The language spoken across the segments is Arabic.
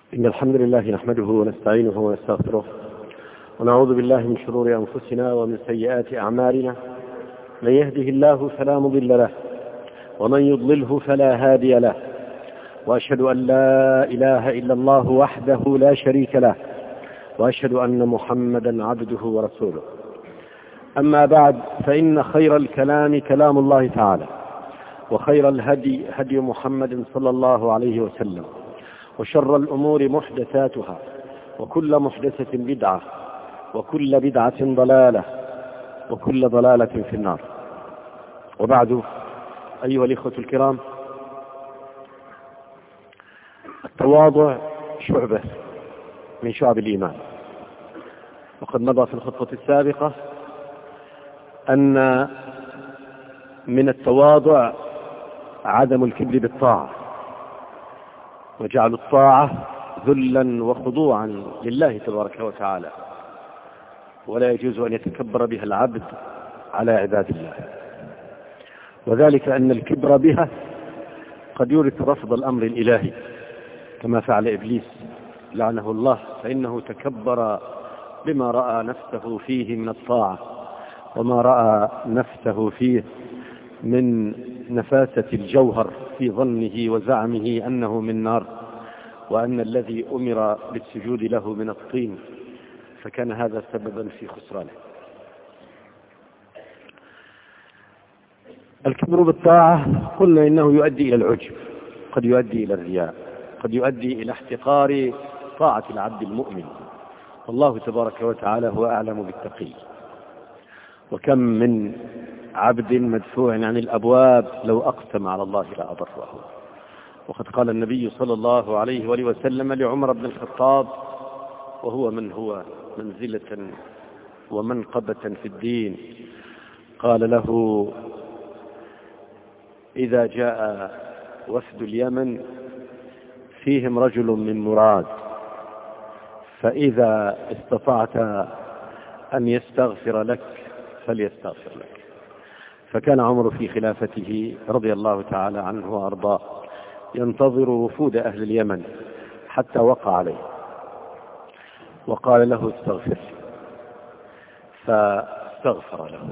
إن الحمد لله نحمده ونستعينه ونستغفره ونعوذ بالله من شرور أنفسنا ومن سيئات أعمالنا. من يهده الله فلا مضل له ومن يضلله فلا هادي له، وأشهد أن لا إله إلا الله وحده لا شريك له، وأشهد أن محمدا عبده ورسوله. أما بعد، فإن خير الكلام كلام الله تعالى، وخير الهدي هدي محمد صلى الله عليه وسلم، وشر الأمور محدثاتها، وكل محدثة بدعة، وكل بدعة ضلالة، وكل ضلالة في النار. وبعد، أيها الإخوة الكرام، التواضع شعبة من شعب الإيمان، وقد مضى في الخطبة السابقة أن من التواضع عدم الكبر بالطاعة، وجعل الطاعة ذلا وخضوعا لله تبارك وتعالى، ولا يجوز أن يتكبر بها العبد على عباد الله، وذلك أن الكبر بها قد يورث رفض الأمر الإلهي، كما فعل إبليس لعنه الله، فإنه تكبر بما رأى نفسه فيه من الطاعة، وما رأى نفسه فيه من نفاسة الجوهر في ظنه وزعمه أنه من نار، وأن الذي أمر بالسجود له من الطين، فكان هذا سببا في خسرانه. الكبر بالطاعة قلنا إنه يؤدي إلى العجب، قد يؤدي إلى الرياء، قد يؤدي إلى احتقار طاعة العبد المؤمن، والله تبارك وتعالى هو أعلم بالتقي. وكم من عبد مدفوع عن الأبواب لو أقسم على الله لأبره. وقد قال النبي صلى الله عليه وآله وسلم لعمر بن الخطاب، وهو من هو منزلة ومنقبة في الدين، قال له: إذا جاء وفد اليمن فيهم رجل من مراد، فإذا استطعت أن يستغفر لك فليستغفر لك. فكان عمر في خلافته رضي الله تعالى عنه وأرضاه ينتظر وفود أهل اليمن حتى وقع عليه وقال له: استغفر، فاستغفر له.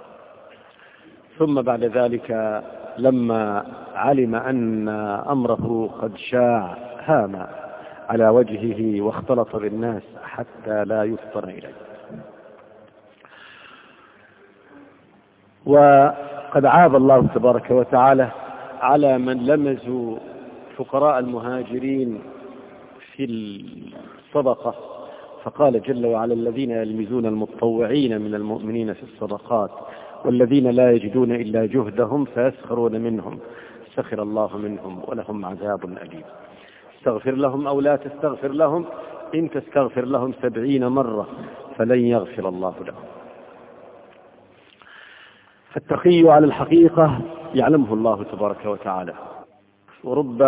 ثم بعد ذلك لما علم أن أمره قد شاع هام على وجهه واختلط بالناس حتى لا يفطن إليه. وقد عاب الله تبارك وتعالى على من لمزوا فقراء المهاجرين في الصدقة، فقال جل وعلا: الذين يلمزون المتطوعين من المؤمنين في الصدقات والذين لا يجدون إلا جهدهم فيسخرون منهم سخر الله منهم ولهم عذاب أليم. استغفر لهم أو لا تستغفر لهم، إن تستغفر لهم 70 مرة فلن يغفر الله لهم. فالتقي على الحقيقة يعلمه الله تبارك وتعالى، ورب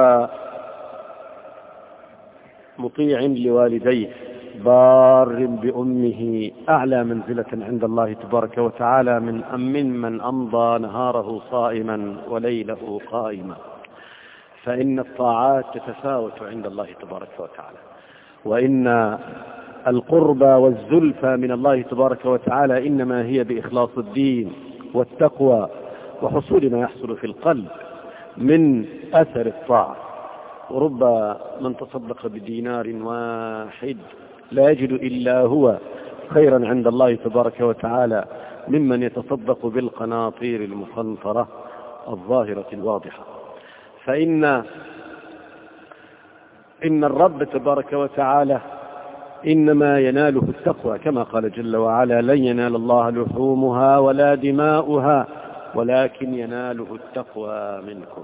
مطيع لوالديه بار بأمه أعلى منزلة عند الله تبارك وتعالى من أمضى نهاره صائما وليله قائما. فإن الطاعات تتفاوت عند الله تبارك وتعالى، وإن القرب والزلفى من الله تبارك وتعالى إنما هي بإخلاص الدين والتقوى وحصول ما يحصل في القلب من أثر الطاعة. ورب من تصدق بدينار واحد لا يجد إلا هو خيرا عند الله تبارك وتعالى ممن يتصدق بالقناطير المقنطرة الظاهرة الواضحة. فإن الرب تبارك وتعالى إنما يناله التقوى، كما قال جل وعلا: لن ينال الله لحومها ولا دماؤها ولكن يناله التقوى منكم.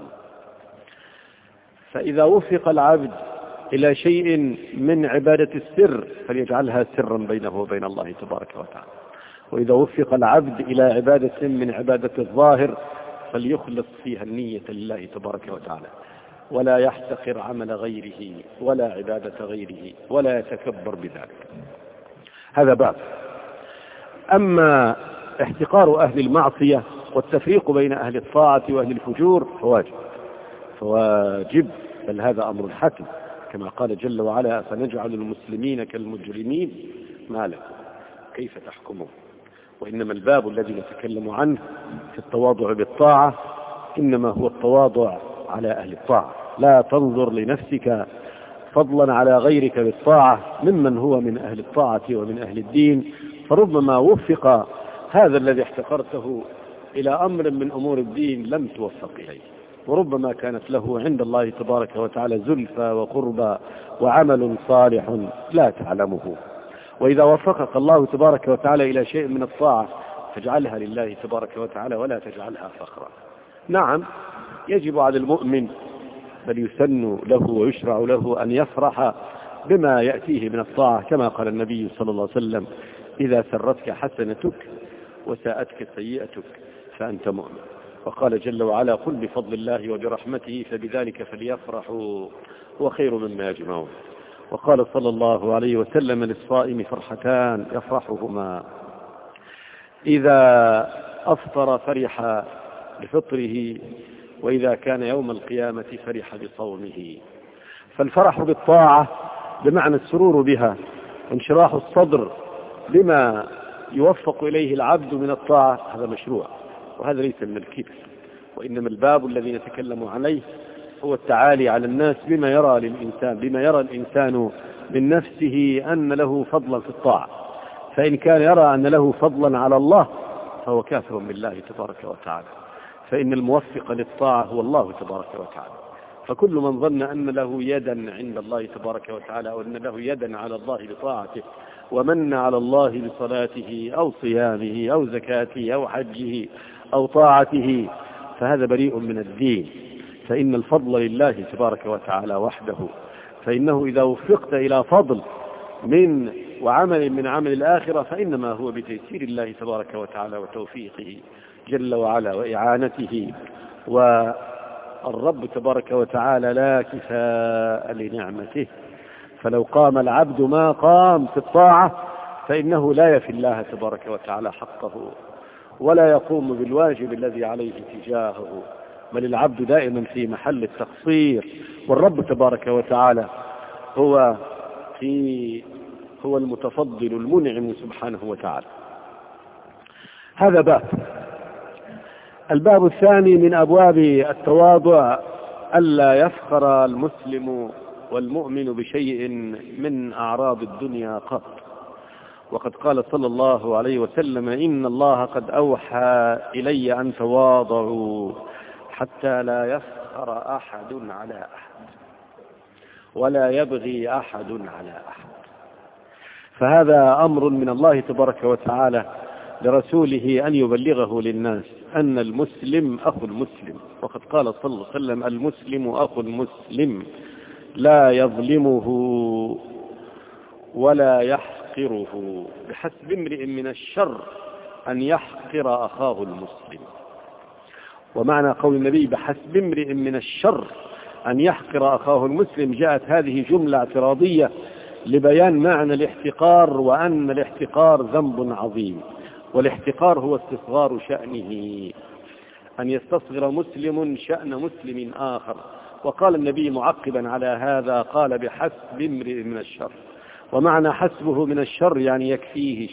فإذا وفق العبد إلى شيء من عبادة السر فليجعلها سرا بينه وبين الله تبارك وتعالى، وإذا وفق العبد إلى عبادة من عبادة الظاهر فليخلص فيها النية لله تبارك وتعالى، ولا يحتقر عمل غيره ولا عبادة غيره ولا يتكبر بذلك. هذا باب. أما احتقار أهل المعصية والتفريق بين أهل الطاعة وأهل الفجور فواجب، بل هذا أمر حتم، كما قال جل وعلا فنجعل المسلمين كالمجرمين ما لكم كيف تحكمون. وإنما الباب الذي نتكلم عنه في التواضع بالطاعة إنما هو التواضع على أهل الطاعة. لا تنظر لنفسك فضلا على غيرك بالطاعة ممن هو من أهل الطاعة ومن أهل الدين، فربما وفق هذا الذي احتقرته إلى أمر من أمور الدين لم توفق إليه، وربما كانت له عند الله تبارك وتعالى زلفى وقربى وعمل صالح لا تعلمه. وإذا وفقك الله تبارك وتعالى إلى شيء من الطاعة فاجعلها لله تبارك وتعالى ولا تجعلها فخرا. نعم يجب على المؤمن بل يسن له ويشرع له أن يفرح بما يأتيه من الطاعة، كما قال النبي صلى الله عليه وسلم إذا سرتك حسنتك وساءتك سيئتك فأنت مؤمن. وقال جل وعلا قل بفضل الله وبرحمته فبذلك فليفرحوا هو خير مما يجمعون. وقال صلى الله عليه وسلم للصائم فرحتان يفرحهما إذا أفطر فرح بفطره وإذا كان يوم القيامة فرح بصومه. فالفرح بالطاعة بمعنى السرور بها وانشراح الصدر بما يوفق إليه العبد من الطاعة هذا مشروع، وهذا ليس من الكبر. وإنما الباب الذي نتكلم عليه هو التعالي على الناس بما يرى الإنسان من نفسه أن له فضلا في الطاعة. فإن كان يرى أن له فضلا على الله فهو كافر بالله تبارك وتعالى، فإن الموفق للطاعة هو الله تبارك وتعالى. فكل من ظن أن له يدا عند الله تبارك وتعالى أو أن له يدا على الله بطاعته ومن على الله بصلاته أو صيامه أو زكاته أو حجه أو طاعته فهذا بريء من الدين. فإن الفضل لله تبارك وتعالى وحده، فإنه إذا وفقت إلى فضل وعمل من عمل الآخرة فإنما هو بتيسير الله تبارك وتعالى وتوفيقه جل وعلا وإعانته. والرب تبارك وتعالى لا كفاء لنعمته، فلو قام العبد ما قام في الطاعة فإنه لا يفي الله تبارك وتعالى حقه ولا يقوم بالواجب الذي عليه تجاهه، بل العبد دائما في محل التقصير، والرب تبارك وتعالى هو المتفضل المنعم سبحانه وتعالى. هذا باب. الباب الثاني من أبواب التواضع ألا يفخر المسلم والمؤمن بشيء من أعراض الدنيا قط. وقد قال صلى الله عليه وسلم إن الله قد أوحى إلي أن تواضعوا حتى لا يفخر أحد على أحد ولا يبغي أحد على أحد. فهذا أمر من الله تبارك وتعالى لرسوله أن يبلغه للناس أن المسلم أخو المسلم. وقد قال صلى الله عليه وسلم المسلم أخو المسلم لا يظلمه ولا يحقره، بحسب امرئ من الشر أن يحقر أخاه المسلم. ومعنى قول النبي بحسب امرئ من الشر أن يحقر أخاه المسلم جاءت هذه جملة اعتراضية لبيان معنى الاحتقار، وأن الاحتقار ذنب عظيم، والاحتقار هو استصغار شأنه، أن يستصغر مسلم شأن مسلم آخر. وقال النبي معقبا على هذا قال بحسب امرئ من الشر، ومعنى حسبه من الشر يعني يكفيه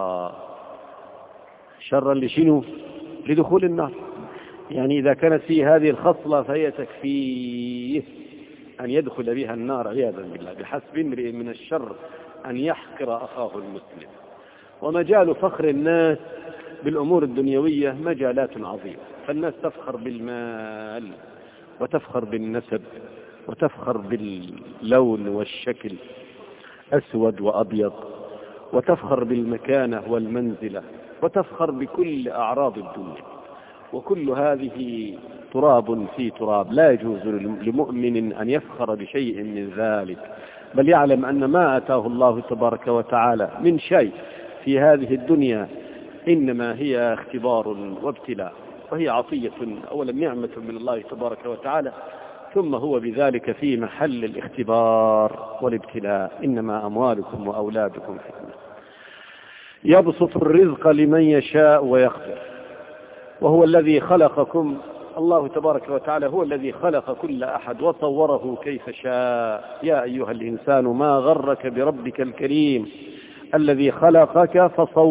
شرا لشنو؟ لدخول النار. يعني إذا كانت فيه هذه الخصلة فهي تكفيه أن يدخل بها النار عياذا بالله. بحسب امرئ من الشر أن يحقر أخاه المسلم. ومجال فخر الناس بالأمور الدنيوية مجالات عظيمة، فالناس تفخر بالمال وتفخر بالنسب وتفخر باللون والشكل أسود وأبيض، وتفخر بالمكانة والمنزلة، وتفخر بكل أعراض الدنيا، وكل هذه تراب في تراب. لا يجوز لمؤمن أن يفخر بشيء من ذلك، بل يعلم أن ما أتاه الله تبارك وتعالى من شيء في هذه الدنيا إنما هي اختبار وابتلاء، وهي عطية أولا نعمة من الله تبارك وتعالى، ثم هو بذلك في محل الاختبار والابتلاء. إنما أموالكم وأولادكم فتنة. يبسط الرزق لمن يشاء ويقدر، وهو الذي خلقكم الله تبارك وتعالى هو الذي خلق كل أحد وصوره كيف شاء. يا أيها الإنسان ما غرك بربك الكريم الذي خلقك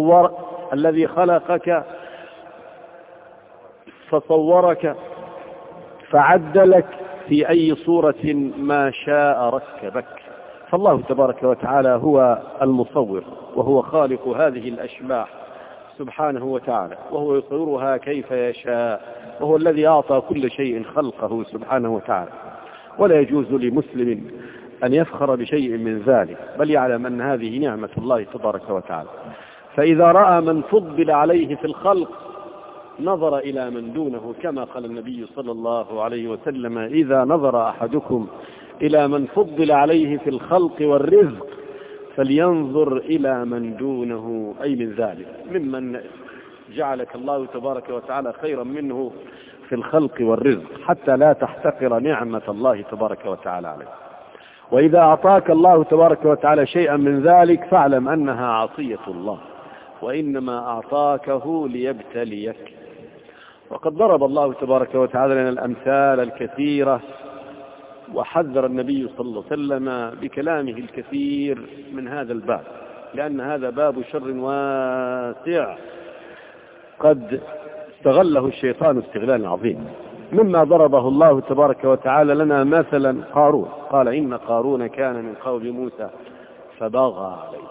فصورك فعدلك في أي صورة ما شاء ركبك. فالله تبارك وتعالى هو المصور وهو خالق هذه الأشباح سبحانه وتعالى، وهو يصورها كيف يشاء، وهو الذي أعطى كل شيء خلقه سبحانه وتعالى. ولا يجوز لمسلم أن يفخر بشيء من ذلك، بل يعلم أن هذه نعمة الله تبارك وتعالى. فإذا رأى من فضل عليه في الخلق نظر إلى من دونه، كما قال النبي صلى الله عليه وسلم: إذا نظر أحدكم إلى من فضل عليه في الخلق والرزق فلينظر إلى من دونه، أي من ذلك ممن جعلك الله تبارك وتعالى خيرا منه في الخلق والرزق، حتى لا تحتقر نعمة الله تبارك وتعالى عليك. وإذا أعطاك الله تبارك وتعالى شيئا من ذلك فاعلم أنها عطية الله، وإنما أعطاكه ليبتليك. وقد ضرب الله تبارك وتعالى لنا الأمثال الكثيرة، وحذر النبي صلى الله عليه وسلم بكلامه الكثير من هذا الباب، لأن هذا باب شر واسع قد استغله الشيطان استغلالا عظيما. مما ضربه الله تبارك وتعالى لنا مثلا قارون، قال: إن قارون كان من قوم موسى فبغى عليه.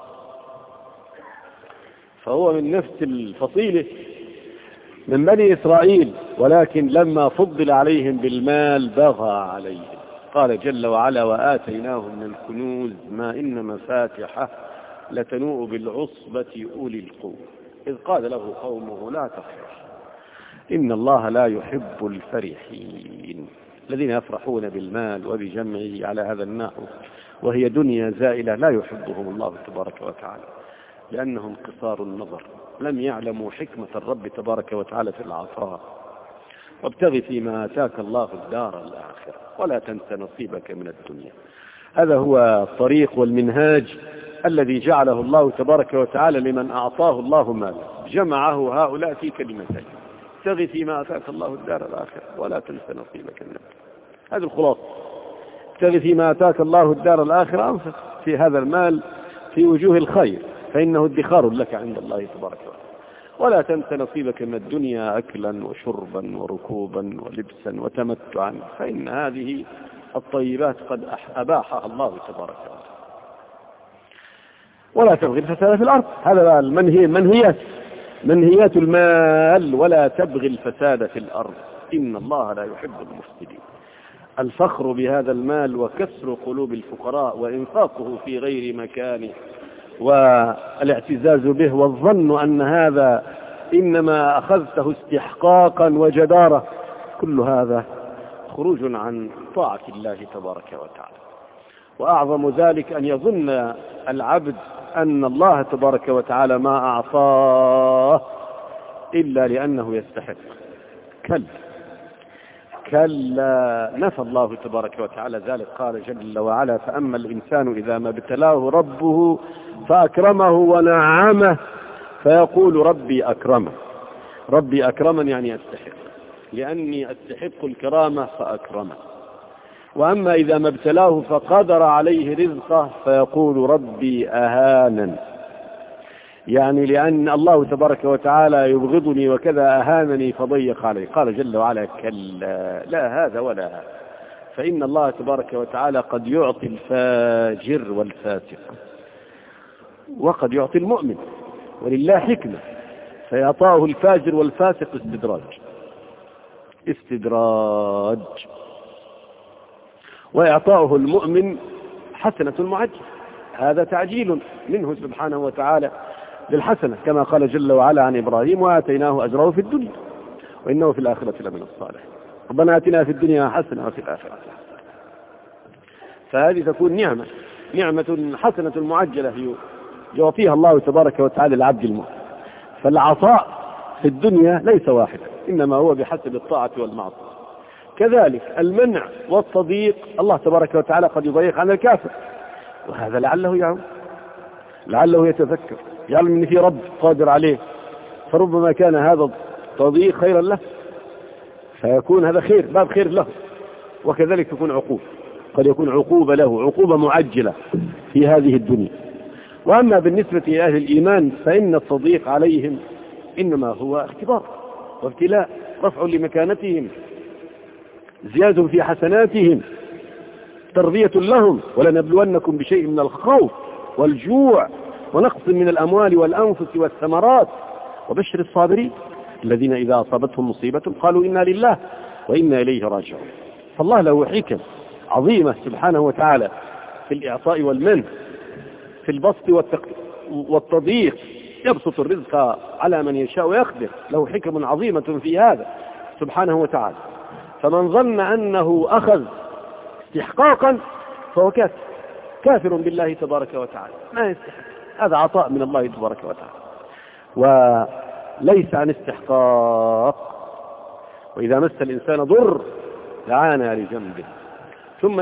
فهو من نفس الفصيلة من بني إسرائيل، ولكن لما فضل عليهم بالمال بغى عليهم. قال جل وعلا: وآتيناهم من الكنوز ما إن مفاتحه لتنوء بالعصبة أولي القوة إذ قال له قومه لا تفرح إن الله لا يحب الفرحين. الذين يفرحون بالمال وبجمعه على هذا النحو وهي دنيا زائلة لا يحبهم الله تبارك وتعالى، لأنهم قصار النظر، لم يعلموا حكمة الرب تبارك وتعالى في العطاء. وابتغ فيما آتاك الله الدار الآخرة ولا تنس نصيبك من الدنيا. هذا هو الطريق والمنهاج الذي جعله الله تبارك وتعالى لمن أعطاه الله مالا، جمعه هؤلاء في كلمتين: ابتغ فيما آتاك الله الدار الآخرة ولا تنس نصيبك من الدنيا. هذه الخلاصة: ابتغ فيما آتاك الله الدار الآخرة، أنفق في هذا المال في وجوه الخير فإنه ادخار لك عند الله تبارك وتعالى. ولا تنس نصيبك من الدنيا أكلا وشربا وركوبا ولبسا وتمتعا، فإن هذه الطيبات قد أباحها الله تبارك وتعالى. ولا تبغي الفساد في الأرض، هذا منهيات المال: ولا تبغي الفساد في الأرض إن الله لا يحب المفسدين. الفخر بهذا المال وكسر قلوب الفقراء وإنفاقه في غير مكانه والاعتزاز به والظن أن هذا إنما أخذته استحقاقا وجدارة، كل هذا خروج عن طاعة الله تبارك وتعالى. وأعظم ذلك أن يظن العبد أن الله تبارك وتعالى ما أعطاه إلا لأنه يستحق. كلا، نفى الله تبارك وتعالى ذلك. قال جل وعلا: فأما الإنسان إذا ما ابتلاه ربه فأكرمه ونعمه فيقول ربي أكرمن، يعني أستحق، لأني أستحق الكرامة فأكرمه. وأما إذا ما ابتلاه فقدر عليه رزقه فيقول ربي أهانن، يعني لأن الله تبارك وتعالى يبغضني وكذا أهانني فضيق علي. قال جل وعلا: كلا، لا هذا ولا هذا، فإن الله تبارك وتعالى قد يعطي الفاجر والفاسق وقد يعطي المؤمن، ولله حكمة، فيعطاه الفاجر والفاسق استدراج، ويعطاه المؤمن حسنة معجلة، هذا تعجيل منه سبحانه وتعالى للحسنة، كما قال جل وعلا عن إبراهيم: وآتيناه أجره في الدنيا وإنه في الآخرة لمن الصالحين. ربنا آتنا في الدنيا حسنة وفي الآخرة. فهذه تكون نعمة حسنة معجلة يعطيها الله تبارك وتعالى للعبد المؤمن. فالعطاء في الدنيا ليس واحدا، إنما هو بحسب الطاعة والمعصية. كذلك المنع والتضييق، الله تبارك وتعالى قد يضيق عن الكافر، وهذا لعله يتذكر، يعلم ان في رب قادر عليه، فربما كان هذا التضييق خيرا له. فيكون هذا خير، باب خير له، وكذلك يكون عقوبة، قد يكون عقوبة له، عقوبة معجلة في هذه الدنيا. وأما بالنسبة لأهل الإيمان فإن التضييق عليهم إنما هو اختبار وابتلاء، رفع لمكانتهم، زيادة في حسناتهم، تربية لهم. ولنبلونكم بشيء من الخوف والجوع ونقص من الأموال والأنفس والثمرات وبشر الصابرين الذين إذا أصابتهم مصيبة قالوا إنا لله وإنا إليه راجعون. فالله له حكم عظيمة سبحانه وتعالى في الإعطاء والمنح، في البسط والتضييق، يبسط الرزق على من يشاء ويقدر، له حكم عظيمة في هذا سبحانه وتعالى. فمن ظن أنه أخذ استحقاقا فهو كافر بالله تبارك وتعالى، ما يستحق، هذا عطاء من الله تبارك وتعالى وليس عن استحقاق. وإذا مس الإنسان ضر دعانا لجنبه ثم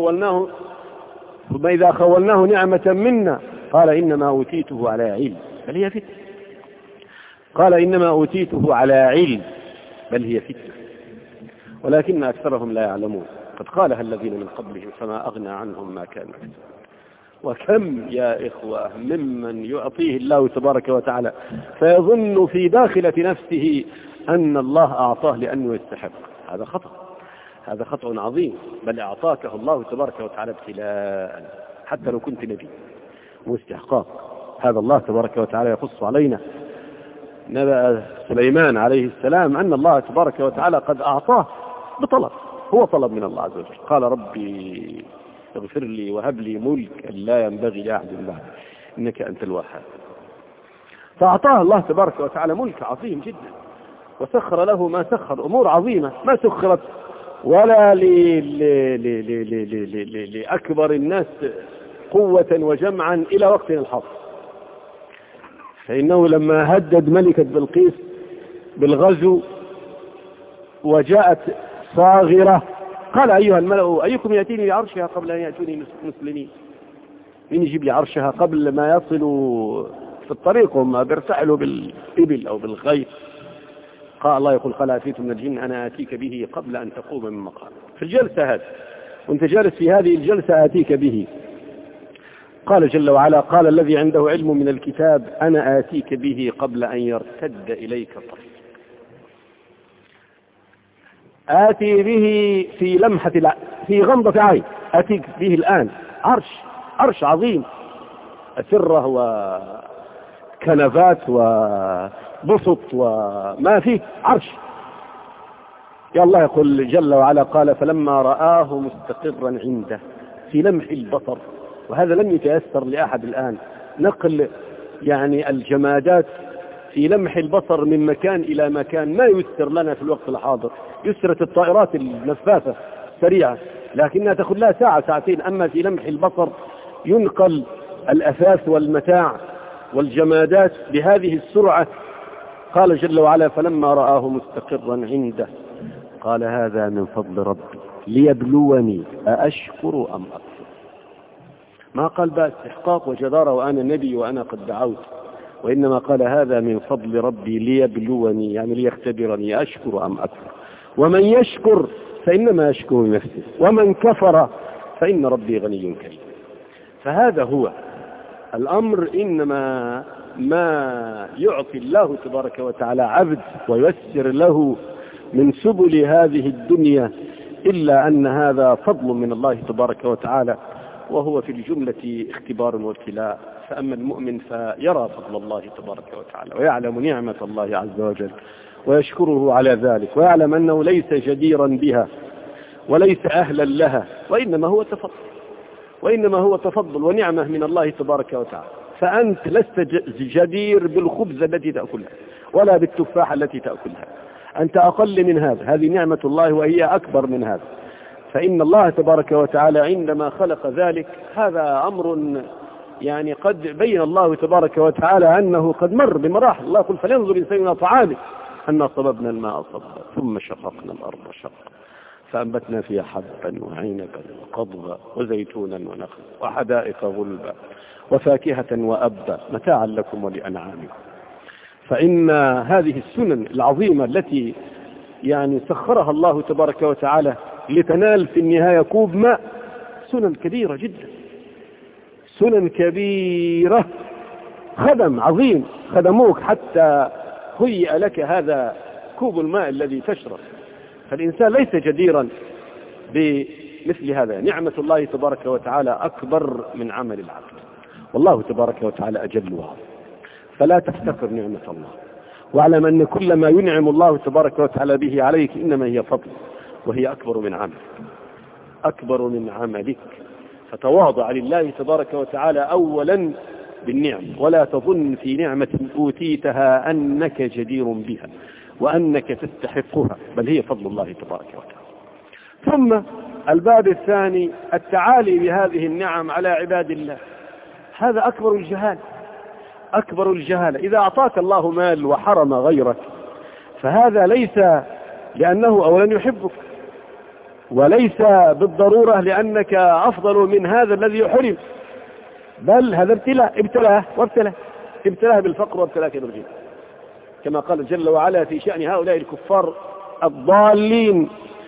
إذا خولناه نعمة منا قال إنما أوتيته على علم بل هي فتنة. قال إنما أوتيته على علم بل هي فتنة ولكن أكثرهم لا يعلمون. قد قالها الذين من قبلهم فما أغنى عنهم ما كانوا يكسبون. وكم يا إخوة ممن يعطيه الله تبارك وتعالى فيظن في داخلة نفسه أن الله أعطاه لأنه يستحق. هذا خطأ عظيم، بل أعطاكه الله تبارك وتعالى ابتلاء حتى لو كنت نبي واستحقاق. هذا الله تبارك وتعالى يقص علينا نبأ سليمان عليه السلام أن الله تبارك وتعالى قد أعطاه بطلب، هو طلب من الله عز وجل، قال ربي اغفر لي وهب لي ملك لا ينبغي لأحد بعد إنك أنت الوهاب. فأعطاه الله تبارك وتعالى ملك عظيم جدا، وسخر له ما سخر، أمور عظيمة ما سخرت ولا لأكبر الناس قوة وجمعا إلى وقتنا الحاضر. فإنه لما هدد ملكة بلقيس بالغزو وجاءت صاغرة قال أيها الملأ أيكم يأتيني بعرشها قبل أن يأتوني مسلمين؟ مين يجيب لي عرشها قبل ما يصلوا في الطريق وما بيرتحلوا بالإبل أو بالخيل؟ قال الله يقول قال أتيت من الجن أنا آتيك به قبل أن تقوم من مقام. في الجلسة هذه وانت جالس في هذه الجلسة آتيك به. قال جل وعلا قال الذي عنده علم من الكتاب أنا آتيك به قبل أن يرتد إليك طرفك. آتي به في لمحة في غمضة عين، آتيك به الآن. عرش عظيم، أسرة وكنفات وبسط وما فيه عرش. يا الله يقول جل وعلا قال فلما رآه مستقرا عنده في لمح البصر. وهذا لم يتيسر لأحد الآن، نقل يعني الجمادات في لمح البصر من مكان إلى مكان ما يسر لنا في الوقت الحاضر. يسرت الطائرات النفاثة سريعة لكنها تأخذ لها ساعة ساعتين، أما في لمح البصر ينقل الأثاث والمتاع والجمادات بهذه السرعة. قال جل وعلا فلما رآه مستقرا عنده قال هذا من فضل ربي ليبلوني أأشكر أم أكفر. ما قال بقى استحقاق وجدارة وأنا نبي وأنا قد دعوت، وإنما قال هذا من فضل ربي ليبلوني يعني ليختبرني أشكر أم أكفر. ومن يشكر فإنما يشكر نفسه ومن كفر فإن ربي غني كريم. فهذا هو الأمر، إنما ما يعطي الله تبارك وتعالى عبد ويسر له من سبل هذه الدنيا إلا أن هذا فضل من الله تبارك وتعالى، وهو في الجملة اختبار وابتلاء. فأما المؤمن فيرى فضل الله تبارك وتعالى ويعلم نعمة الله عز وجل ويشكره على ذلك، ويعلم أنه ليس جديرا بها وليس أهلا لها، وإنما هو تفضل ونعمة من الله تبارك وتعالى. فأنت لست جدير بالخبز التي تأكلها ولا بالتفاحة التي تأكلها، أنت أقل من هذا، هذه نعمة الله وهي أكبر من هذا. فإن الله تبارك وتعالى عندما خلق ذلك هذا أمر يعني قد بين الله تبارك وتعالى أنه قد مر بمراحل. الله يقول فلينظر الإنسان إلى طعامه أنا صببنا الماء صبا ثم شققنا الأرض شقا فأنبتنا فيها حبا وعنبا وقضبا وزيتونا ونخلا وحدائق غلبا وفاكهة وأبا متاعا لكم ولأنعامكم. فإن هذه السنن العظيمة التي يعني سخرها الله تبارك وتعالى لتنال في النهاية كوب ماء. سنن كبيرة جدا، سنن كبيرة، خدم عظيم خدموك حتى هيئ لك هذا كوب الماء الذي تشرب. فالإنسان ليس جديرا بمثل هذا. نعمة الله تبارك وتعالى أكبر من عمل العبد، والله تبارك وتعالى أجل وعظيم. فلا تفتقر نعمة الله، واعلم أن كل ما ينعم الله تبارك وتعالى به عليك إنما هي فضل، وهي أكبر من عملك، أكبر من عملك. فتواضع لله تبارك وتعالى أولا بالنعم، ولا تظن في نعمة أوتيتها أنك جدير بها وأنك تستحقها، بل هي فضل الله تبارك وتعالى. ثم الباب الثاني التعالي بهذه النعم على عباد الله. هذا أكبر الجهال، أكبر الجهالة. إذا أعطاك الله مال وحرم غيرك فهذا ليس لأنه أولا يحبك، وليس بالضرورة لأنك أفضل من هذا الذي يحرم، بل هذا ابتلاه ابتلاه بالفقر وابتلاك بالغنى، كما قال جل وعلا في شأن هؤلاء الكفار الضالين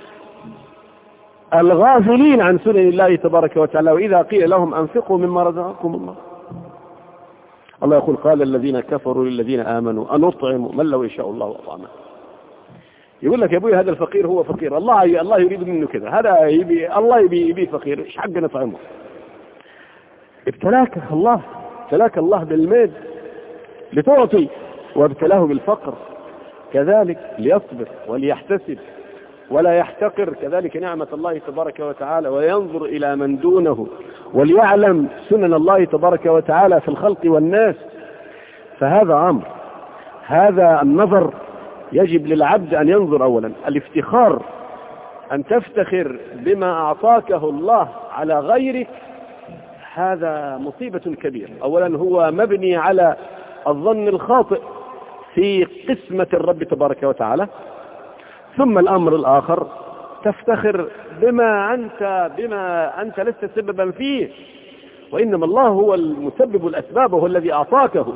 الغافلين عن سنن الله تبارك وتعالى. وإذا قيل لهم أنفقوا مما رزقكم الله، الله يقول قال الذين كفروا للذين آمنوا أنطعم من لو يشاء الله أطعمه. يقول لك يا ابوي هذا الفقير هو فقير، الله يريد منه كذا، هذا الله يبي فقير، ايش حق نطعمه؟ ابتلاك الله بالمال لتعطي، وابتلاه بالفقر كذلك ليصبر وليحتسب ولا يحتقر كذلك نعمة الله تبارك وتعالى، وينظر إلى من دونه وليعلم سنن الله تبارك وتعالى في الخلق والناس. فهذا أمر، هذا النظر يجب للعبد أن ينظر. أولا الافتخار، أن تفتخر بما أعطاكه الله على غيرك، هذا مصيبة كبيرة. أولا هو مبني على الظن الخاطئ في قسمة الرب تبارك وتعالى. ثم الأمر الآخر تفتخر بما أنت لست سببا فيه، وإنما الله هو المسبب الأسباب، وهو الذي أعطاكه.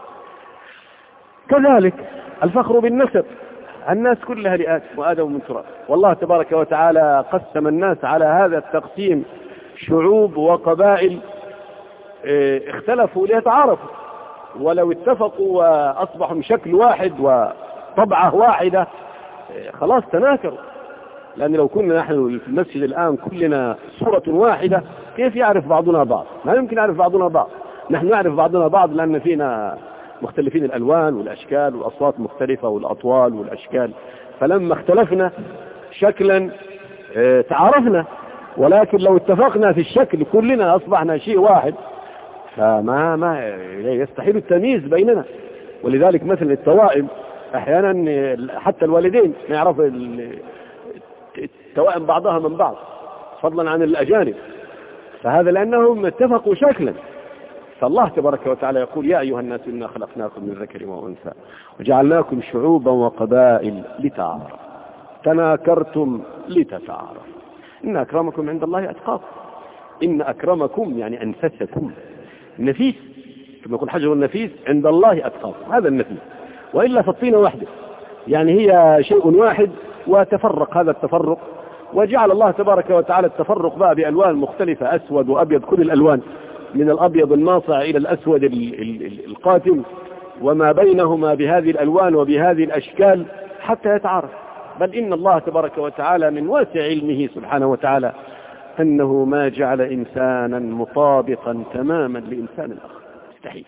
كذلك الفخر بالنسب، الناس كلها لآدم وآدم من تراب، والله تبارك وتعالى قسم الناس على هذا التقسيم شعوب وقبائل اختلفوا ليتعارفوا، ولو اتفقوا وأصبحوا شكل واحد وطبعة واحدة خلاص تناكروا. لأن لو كنا نحن في المسجد الآن كلنا صورة واحدة كيف يعرف بعضنا بعض؟ ما يمكن يعرف بعضنا بعض. نحن نعرف بعضنا بعض لأن فينا مختلفين الألوان والأشكال والأصوات مختلفة والأطوال والأشكال، فلما اختلفنا شكلا تعارفنا. ولكن لو اتفقنا في الشكل كلنا أصبحنا شيء واحد، فما يستحيل التمييز بيننا. ولذلك مثل التوائم أحيانا حتى الوالدين ما يعرف التوائم بعضها من بعض فضلا عن الأجانب، فهذا لأنهم اتفقوا شكلا. فالله تبارك وتعالى يقول يا أيها الناس إنا خلقناكم من ذكر وأنثى وجعلناكم شعوبا وقبائل لتعارفوا تناكرتم لتتعارفوا إن أكرمكم عند الله أتقاكم. إن أكرمكم يعني أنفسكم، النفيس كما يقول حجر النفيس عند الله أتقاكم، هذا النفيس. وإلا فالطينة واحدة، يعني هي شيء واحد وتفرق هذا التفرق، وجعل الله تبارك وتعالى التفرق بقى بألوان مختلفة، أسود وأبيض، كل الألوان من الأبيض الناصع إلى الأسود القاتم، وما بينهما بهذه الألوان وبهذه الأشكال حتى يتعارف. بل إن الله تبارك وتعالى من واسع علمه سبحانه وتعالى أنه ما جعل إنسانا مطابقا تماما لإنسان الآخر، مستحيل،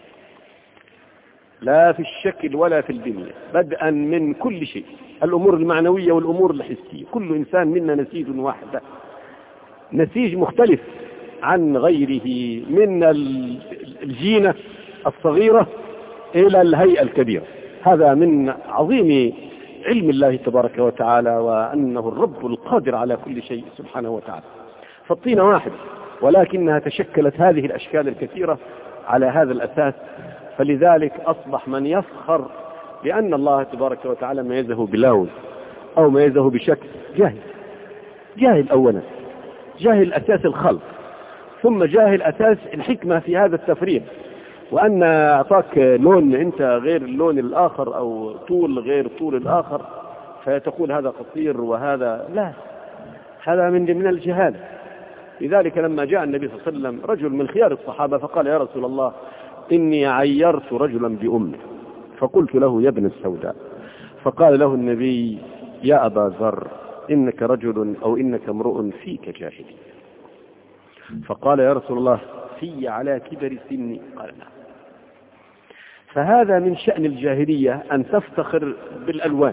لا في الشكل ولا في البنية، بدءا من كل شيء، الأمور المعنوية والأمور الحسية. كل إنسان منا نسيج واحد، نسيج مختلف عن غيره، من الجينة الصغيرة إلى الهيئة الكبيرة. هذا من عظيم علم الله تبارك وتعالى، وأنه الرب القادر على كل شيء سبحانه وتعالى. فالطينة واحد، ولكنها تشكلت هذه الأشكال الكثيرة على هذا الأساس. فلذلك أصبح من يفخر لأن الله تبارك وتعالى ميزه بلون أو ميزه بشكل، جاهل أولا، جاهل أساس الخلق، ثم جاهل أساس الحكمة في هذا التفريق، وأن أعطاك لون أنت غير اللون الآخر، أو طول غير طول الآخر، فتقول هذا قصير وهذا لا، هذا من الجهالة. لذلك لما جاء النبي صلى الله عليه وسلم رجل من خيار الصحابة فقال يا رسول الله إني عيرت رجلا بأمه، فقلت له يا ابن السوداء، فقال له النبي يا أبا ذر إنك رجل أو إنك امرؤ فيك جاهلي. فقال يا رسول الله في على كبر سني؟ قال نعم. فهذا من شأن الجاهلية أن تفتخر بالألوان.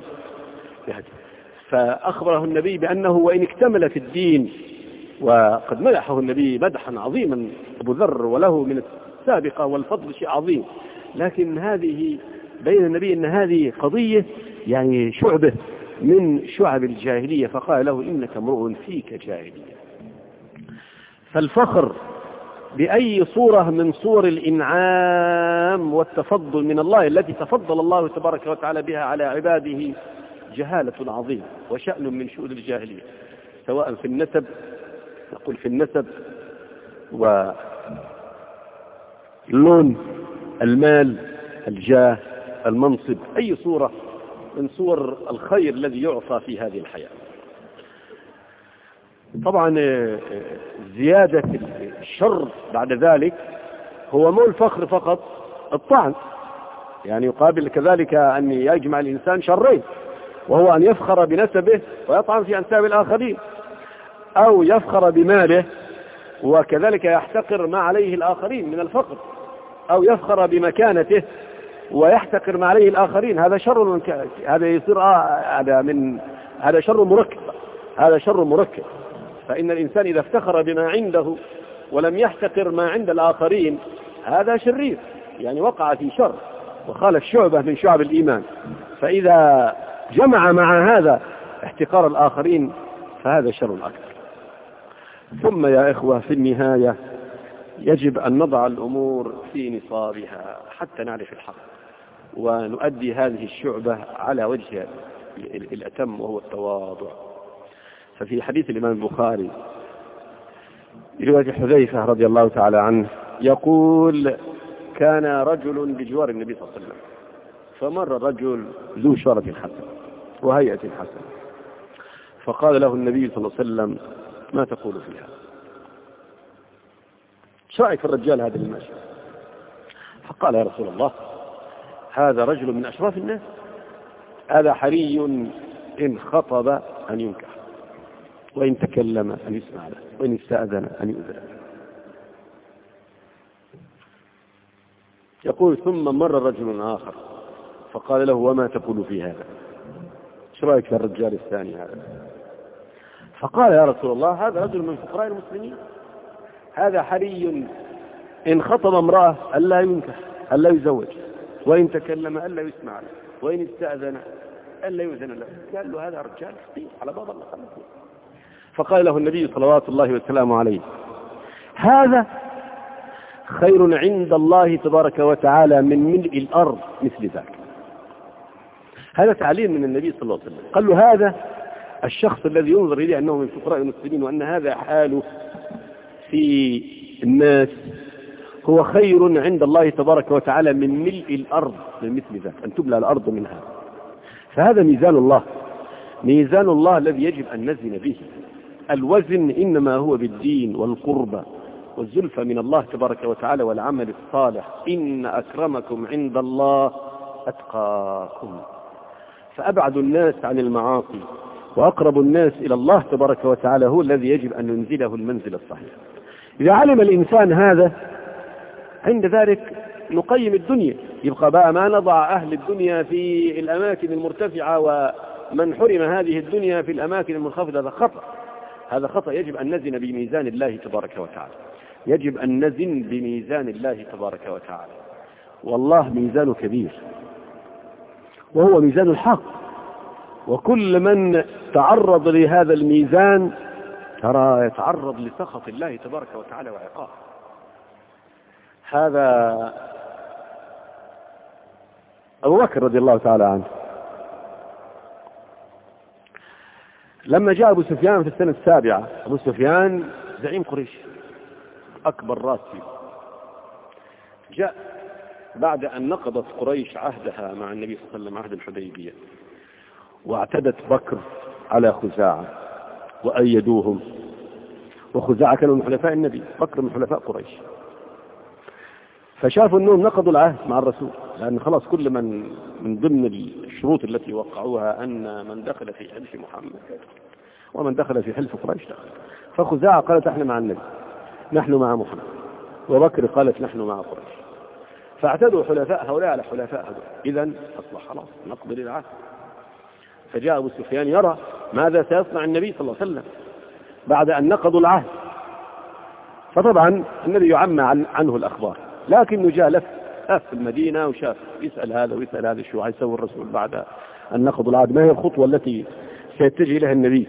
فأخبره النبي بأنه وإن اكتمل في الدين، وقد مدحه النبي مدحا عظيما أبو ذر وله من السابقة والفضل شيء عظيم، لكن هذه بين النبي أن هذه قضية يعني شعبة من شعب الجاهلية، فقال له إنك امرؤ فيك جاهلية. فالفخر بأي صورة من صور الإنعام والتفضل من الله التي تفضل الله تبارك وتعالى بها على عباده جهالة عظيمة وشأن من شؤون الجاهلية، سواء في النسب، نقول في النسب واللون، المال، الجاه، المنصب، أي صورة من صور الخير الذي يعطى في هذه الحياة. طبعا زيادة الشر بعد ذلك هو مو الفخر فقط، الطعن، يعني يقابل كذلك أن يجمع الإنسان شرين، وهو أن يفخر بنسبه ويطعن في أنساب الآخرين، أو يفخر بماله وكذلك يحتقر ما عليه الآخرين من الفقر، أو يفخر بمكانته ويحتقر ما عليه الآخرين. هذا شر، هذا يصير هذا شر مركب، هذا شر مركب. فإن الإنسان إذا افتخر بما عنده ولم يحتقر ما عند الآخرين هذا شرير، يعني وقع في شر وخالف شعبة من شعب الإيمان. فإذا جمع مع هذا احتقار الآخرين فهذا شر أكبر. ثم يا إخوة في النهاية يجب أن نضع الأمور في نصابها حتى نعرف الحق ونؤدي هذه الشعبة على وجه الأتم، وهو التواضع. ففي حديث الإمام البخاري رواية حذيفة رضي الله تعالى عنه يقول كان رجل بجوار النبي صلى الله عليه وسلم، فمر رجل ذو شرف حسن وهيئة حسنة، فقال له النبي صلى الله عليه وسلم ما تقول في هذا؟ ايش رايك في الرجال هذا الماشي؟ فقال يا رسول الله هذا رجل من أشراف الناس، هذا حري إن خطب أن ينكح، وإن تكلم أن يسمع له، وإن استأذن أن يؤذن له. يقول ثم مر رجل آخر فقال له وما تقول في هذا؟ ايش رايك في الرجال الثاني هذا؟ فقال يا رسول الله هذا رجل من فقراء المسلمين، هذا حري إن خطب امرأة ألا ينكح ألا يزوج، وإن تكلم ألا يسمع له، وإن استأذن ألا يؤذن له. قال له هذا رجال خطير على باب الله خلفه. فقال له النبي صلوات الله وسلامه عليه هذا خير عند الله تبارك وتعالى من ملء الأرض مثل ذاك. هذا تعليم من النبي صلى الله عليه وسلم. قال له هذا الشخص الذي ينظر إليه أنه من فقراء المسلمين وأن هذا حاله في الناس هو خير عند الله تبارك وتعالى من ملء الأرض من مثل ذاك، أن تبلى الأرض منها. فهذا ميزان الله، ميزان الله الذي يجب أن نزن به. الوزن إنما هو بالدين والقربة والزلفى من الله تبارك وتعالى والعمل الصالح. إن أكرمكم عند الله أتقاكم. فأبعد الناس عن المعاصي وأقرب الناس إلى الله تبارك وتعالى هو الذي يجب أن ننزله المنزل الصحيح. إذا علم الإنسان هذا عند ذلك نقيم الدنيا، يبقى بقى ما نضع أهل الدنيا في الأماكن المرتفعة ومن حرم هذه الدنيا في الأماكن المنخفضة. هذا خطأ، هذا خطأ. يجب أن نزن بميزان الله تبارك وتعالى، يجب أن نزن بميزان الله تبارك وتعالى. والله ميزانه كبير وهو ميزان الحق، وكل من تعرض لهذا الميزان ترى يتعرض لسخط الله تبارك وتعالى وعقابه. هذا أبو بكر رضي الله تعالى عنه لما جاء أبو سفيان في السنة السابعة، أبو سفيان زعيم قريش أكبر راس فيه، جاء بعد أن نقضت قريش عهدها مع النبي صلى الله عليه وسلم عهد الحديبية، واعتدت بكر على خزاعة وأيدوهم، وخزاعة كانوا من حلفاء النبي، بكر من حلفاء قريش. فشافوا أنهم نقضوا العهد مع الرسول، لأن خلاص كل من ضمن الشروط التي وقعوها أن من دخل في حلف محمد ومن دخل في حلف قريش دخل. فخزاعة قالت احنا مع النبي، نحن مع محمد، وبكر قالت نحن مع قريش. فاعتدوا حلفاء هؤلاء على حلفاء هؤلاء، إذن أصبح خلاص نقضي للعهد. فجاء أبو سفيان يرى ماذا سيصنع النبي صلى الله عليه وسلم بعد أن نقضوا العهد. فطبعا النبي يعمى عنه الأخبار، لكنه جاء لف في المدينة وشاف يسأل هذا ويسأل هذا شو هيسوي الرسول بعد أن نقضوا العهد، ما هي الخطوة التي سيتجه لها النبي.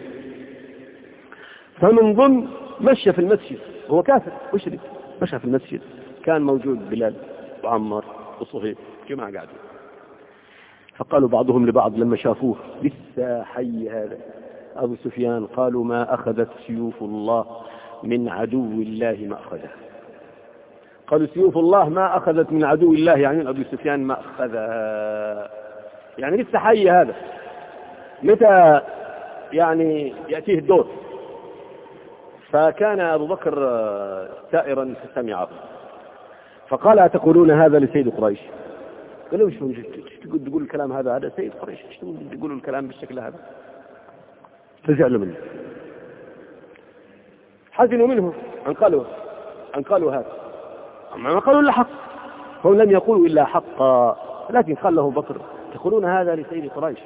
فمن ضمن مشى في المسجد، هو كافر مشرك، مشى في المسجد، كان موجود بلال وعمار وصهيب جماعة قاعدين. فقالوا بعضهم لبعض لما شافوه لسه حي هذا أبو سفيان، قالوا ما أخذت سيوف الله من عدو الله ما أخذها. قالوا سيوف الله ما أخذت من عدو الله، يعني أبو سفيان ما أخذها، يعني لسه حي هذا، متى يعني يأتيه الدور. فكان أبو بكر سائرا فسمعه، فقال أتقولون هذا لسيد قريش؟ قالوا شو تقول الكلام هذا سيد قريش، تقولوا الكلام بالشكل هذا؟ فزعلوا منه، حزنوا منه أن قالوا هذا، ما قالوا إلا حق، هم لم يقولوا إلا حقا، لكن قال له بكر تقولون هذا لسيد قريش.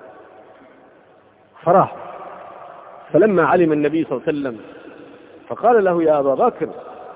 فراح، فلما علم النبي صلى الله عليه وسلم فقال له يا أبا بكر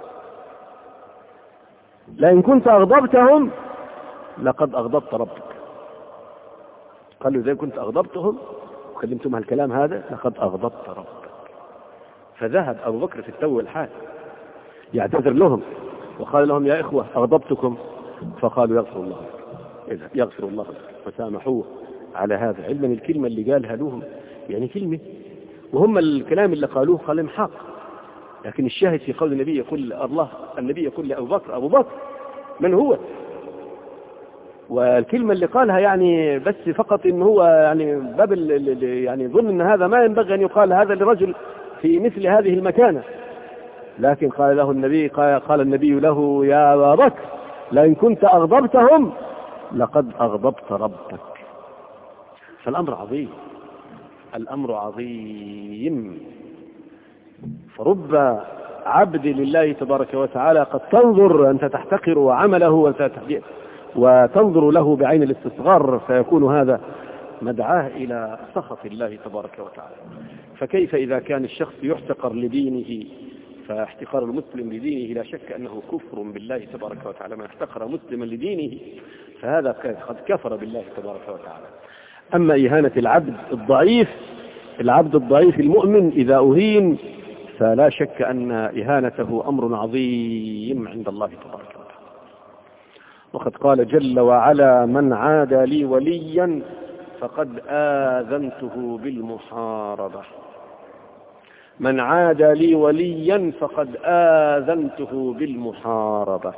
لئن كنت أغضبتهم لقد أغضبت ربك. قال له إذا كنت أغضبتهم وكلمتم هالكلام هذا لقد أغضبت ربك. فذهب أبو بكر في التو الحال يعتذر لهم وقال لهم يا إخوة أغضبتكم، فقالوا يغفر الله، إذا يغفر الله، فسامحوه على هذا، علما الكلمة اللي قالها لهم يعني كلمة، وهم الكلام اللي قالوه قال حق، لكن الشاهد في قول النبي يقول الله، النبي يقول لأبو بكر أبو بكر من هو؟ والكلمة اللي قالها يعني بس فقط إن هو يعني باب يعني ظن إن هذا ما ينبغي أن يقال هذا لرجل في مثل هذه المكانة، لكن قال له النبي، قال النبي له يا أبا بكر لئن كنت أغضبتهم لقد أغضبت ربك. فالأمر عظيم، الأمر عظيم. فرب عبد لله تبارك وتعالى قد تنظر أنت تحتقر عمله وتنظر له بعين الاستصغار، فيكون هذا مدعاه إلى سخط الله تبارك وتعالى. فكيف إذا كان الشخص يحتقر لدينه؟ فاحتقار المسلم لدينه لا شك أنه كفر بالله تبارك وتعالى، من احتقر مسلما لدينه فهذا قد كفر بالله تبارك وتعالى. أما إهانة العبد الضعيف المؤمن إذا أهين فلا شك أن إهانته أمر عظيم عند الله تبارك وتعالى. وقد قال جل وعلا من عادى لي وليا فقد آذنته بالمحاربة. من عادى لي وليا فقد آذنته بالمحاربة.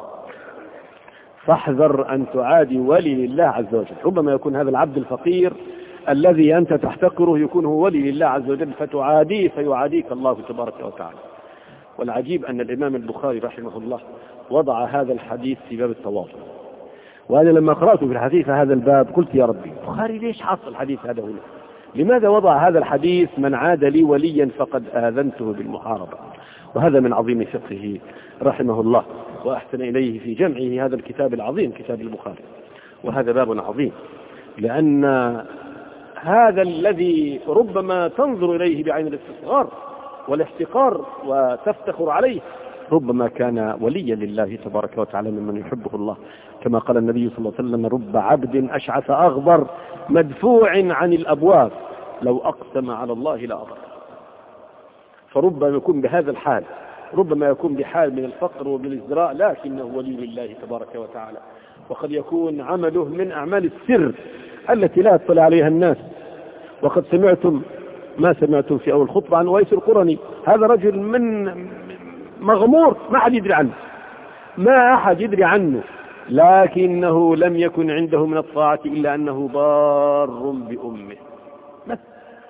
فاحذر أن تعادي ولي لله عز وجل. ربما يكون هذا العبد الفقير الذي أنت تحتقره يكون هو ولي لله عز وجل، فتعاديه فيعاديك الله تبارك وتعالى. والعجيب أن الإمام البخاري رحمه الله وضع هذا الحديث في باب التواضع، وأنا لما قرأت في الحديث هذا الباب قلت يا ربي البخاري ليش حصل الحديث هذا هنا؟ لماذا وضع هذا الحديث من عاد لي وليا فقد آذنته بالمحاربة؟ وهذا من عظيم فقهه رحمه الله، وأحسن إليه في جمعه هذا الكتاب العظيم كتاب البخاري. وهذا باب عظيم، لأن هذا الذي ربما تنظر إليه بعين الاستصغار والاحتقار وتفتخر عليه ربما كان وليا لله تبارك وتعالى ممن يحبه الله، كما قال النبي صلى الله عليه وسلم رب عبد أشعث أغبر مدفوع عن الأبواب لو أقسم على الله لأبر. فربما يكون بهذا الحال، ربما يكون بحال من الفقر وبالازدراء، لكنه ولي لله تبارك وتعالى. وقد يكون عمله من أعمال السر التي لا يطلع عليها الناس. وقد سمعتم ما سمعتم في أول خطبة عن ويس القرني، هذا رجل من مغمور ما أحد يدري عنه، ما أحد يدري عنه، لكنه لم يكن عنده من الطاعة إلا أنه بار بأمه،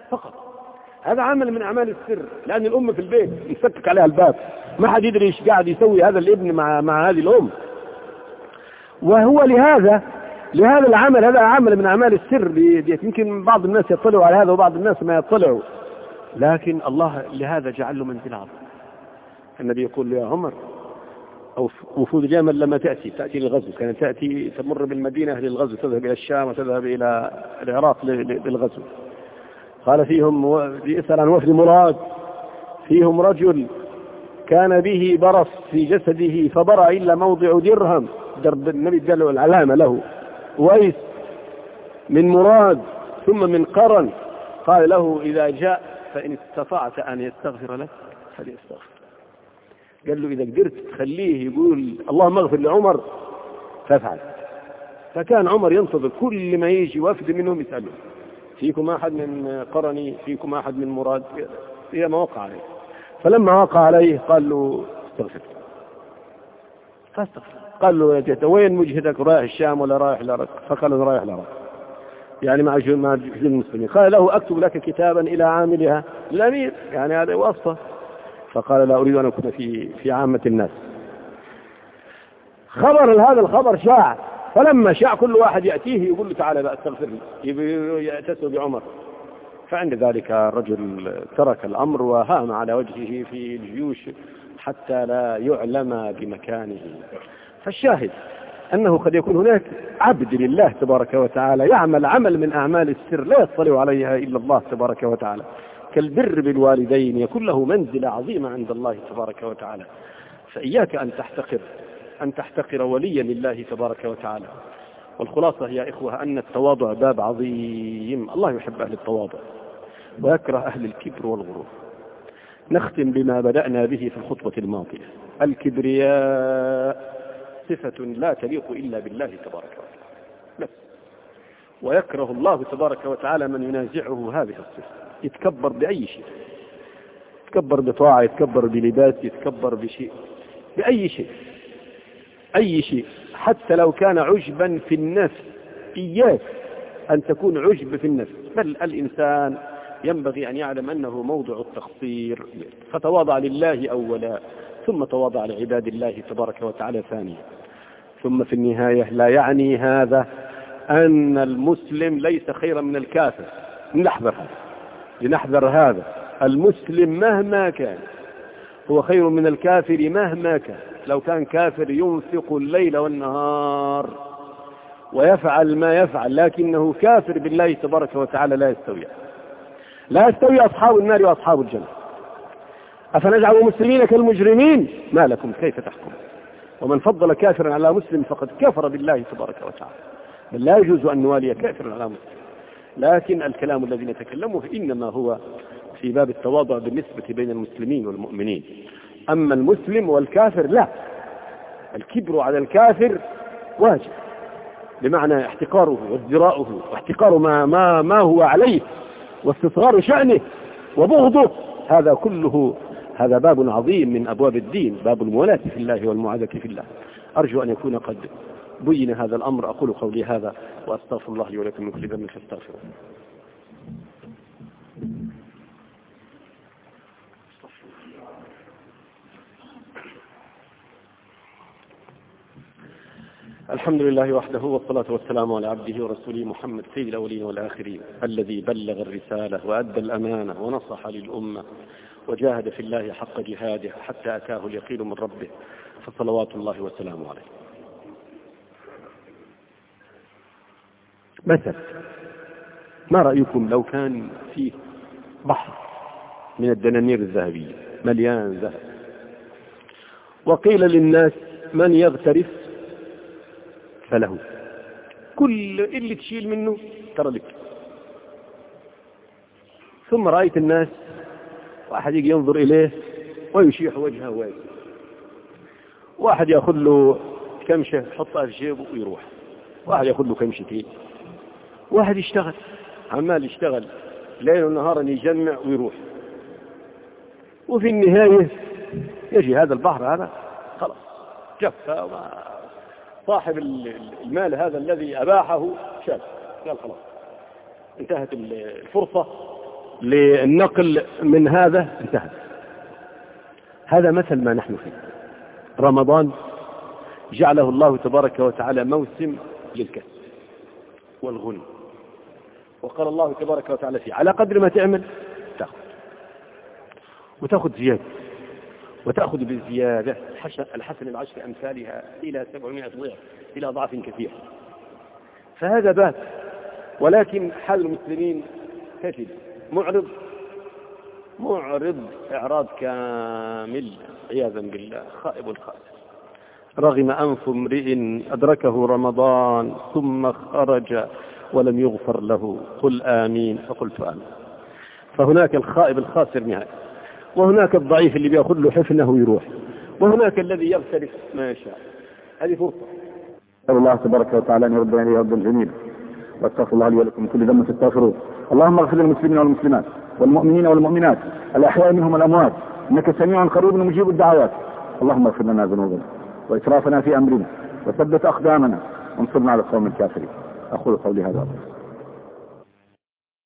فقط. هذا عمل من أعمال السر، لأن الأم في البيت يسكك عليها الباب، ما حد يدري ايش قاعد يسوي هذا الابن مع هذه الأم. وهو لهذا العمل، هذا عمل من أعمال السر. يمكن بعض الناس يطلعوا على هذا وبعض الناس ما يطلعوا، لكن الله لهذا جعل له منزل عظيم. النبي يقول له يا عمر، أو وفود اليمن لما تأتي للغزو، كانت تأتي تمر بالمدينة للغزو، تذهب إلى الشام وتذهب إلى العراق للغزو. قال فيهم، يسأل عن وفد مراد، فيهم رجل كان به برص في جسده فبرأ إلا موضع درهم. النبي اداله العلامة له، ويس من مراد ثم من قرن. قال له إذا جاء فإن استطعت أن يستغفر لك فليستغفر. قال له إذا قدرت تخليه يقول اللهم اغفر لعمر فافعل. فكان عمر ينتظر كل ما يجي وفد منهم يسأله فيكم أحد من قرني، فيكم أحد من مراد، إلى ما وقع عليه. فلما وقع عليه قال له استغفر، فاستغفر. قال له وين وجهتك، رايح الشام ولا رايح العراق؟ فقال له رايح العراق، يعني مع جيش المسلمين. قال له أكتب لك كتابا إلى عاملها الأمير، يعني هذا وصفه. فقال لا أريد أن أكون في عامة الناس. هذا الخبر شاع، فلما شاع كل واحد يأتيه يقول له تعالى لا استغفر لي، يأتسوا بعمر. فعند ذلك الرجل ترك الأمر وهام على وجهه في الجيوش حتى لا يعلم بمكانه. فالشاهد أنه قد يكون هناك عبد لله تبارك وتعالى يعمل عمل من أعمال السر لا يطلع عليها إلا الله تبارك وتعالى، كالبر بالوالدين، يكون له منزلة عظيمة عند الله تبارك وتعالى. فإياك أن تحتقر وليا لله تبارك وتعالى. والخلاصة يا إخوة أن التواضع باب عظيم، الله يحب أهل التواضع ويكره أهل الكبر والغرور. نختم بما بدأنا به في الخطبة الماضية. الكبرياء صفة لا تليق إلا بالله تبارك وتعالى بس، ويكره الله تبارك وتعالى من ينازعه هذه الصفة. يتكبر بأي شيء، يتكبر بطاعة، يتكبر بلباس، يتكبر بشيء، بأي شيء، أي شيء، حتى لو كان عجبا في النفس. إياك أن تكون عجب في النفس، بل الإنسان ينبغي أن يعلم أنه موضع التقصير. فتواضع لله أولا، ثم تواضع لعباد الله تبارك وتعالى ثانيا. ثم في النهاية لا يعني هذا أن المسلم ليس خيرا من الكافر. لنحذر هذا. المسلم مهما كان هو خير من الكافر مهما كان. لو كان كافر ينفق الليل والنهار ويفعل ما يفعل، لكنه كافر بالله تبارك وتعالى، لا يستوي أصحاب النار وأصحاب الجنة. أفنجعل المسلمين كالمجرمين؟ ما لكم كيف تحكم؟ ومن فضل كافرا على مسلم فقد كفر بالله تبارك وتعالى. بل لا يجوز أن نوالي كافرا على مسلم. لكن الكلام الذي نتكلمه إنما هو في باب التواضع بالنسبة بين المسلمين والمؤمنين. أما المسلم والكافر لا، الكبر على الكافر واجب، بمعنى احتقاره وازدراؤه واحتقار ما هو عليه واستصغار شأنه وبغضه. هذا كله هذا باب عظيم من أبواب الدين، باب الموالاة في الله والمعاداة في الله. أرجو أن يكون قد بين هذا الأمر. أقول قولي هذا وأستغفر الله لي ولكم من كل ذنب فاستغفروه. الحمد لله وحده، والصلاة والسلام على عبده ورسوله محمد سيد الأولين والآخرين، الذي بلغ الرسالة وأدى الأمانة ونصح للأمة وجاهد في الله حق جهاده حتى أتاه اليقين من ربه، فصلوات الله وسلامه عليه. مثلا ما رأيكم لو كان فيه بحر من الدنانير الذهبية مليان ذهب، وقيل للناس من يغترف فله، كل اللي تشيل منه ترى لك. ثم رأيت الناس واحد يجي ينظر إليه ويشيح وجهه ويجي، واحد يأخذ له كمشة يحطها في جيبه ويروح، واحد يأخذ له كمشتين، واحد يشتغل عمال يشتغل ليل ونهارا يجمع ويروح، وفي النهاية يجي هذا البحر هذا خلاص جف. صاحب المال هذا الذي أباحه شاب قال خلاص انتهت الفرصة للنقل من هذا انتهت. هذا مثل ما نحن فيه. رمضان جعله الله تبارك وتعالى موسم للكسب والغنى، وقال الله تبارك وتعالى فيه على قدر ما تعمل وتأخذ زيادة، وتأخذ بالزيادة الحسن العشر أمثالها إلى 700 ضعف، إلى ضعف كثير. فهذا باب. ولكن حال المسلمين تجد معرض إعراض كامل عياذا بالله، خائب خاسر. رغم أنف امرئ أدركه رمضان ثم خرج ولم يغفر له، قل آمين. فقلت آمين. فهناك الخائب الخاسر نهاية، وهناك الضعيف اللي بيأخذ له حفنه ويروح، وهناك الذي يغترف ما يشاء. هذه فرصة. أسأل الله تبارك وتعالى أن يرد إليه ردا جميلا، واستغفر الله لي ولكم كل ذنب تستغفروه. اللهم اغفر للمسلمين والمسلمات والمؤمنين والمؤمنات الأحياء منهم والأموات، إنك سميع قريب مجيب الدعوات. اللهم اغفر لنا ذنوبنا وإسرافنا في أمرنا، وثبت أقدامنا، وانصرنا على القوم الكافرين. أقول قولي هذا.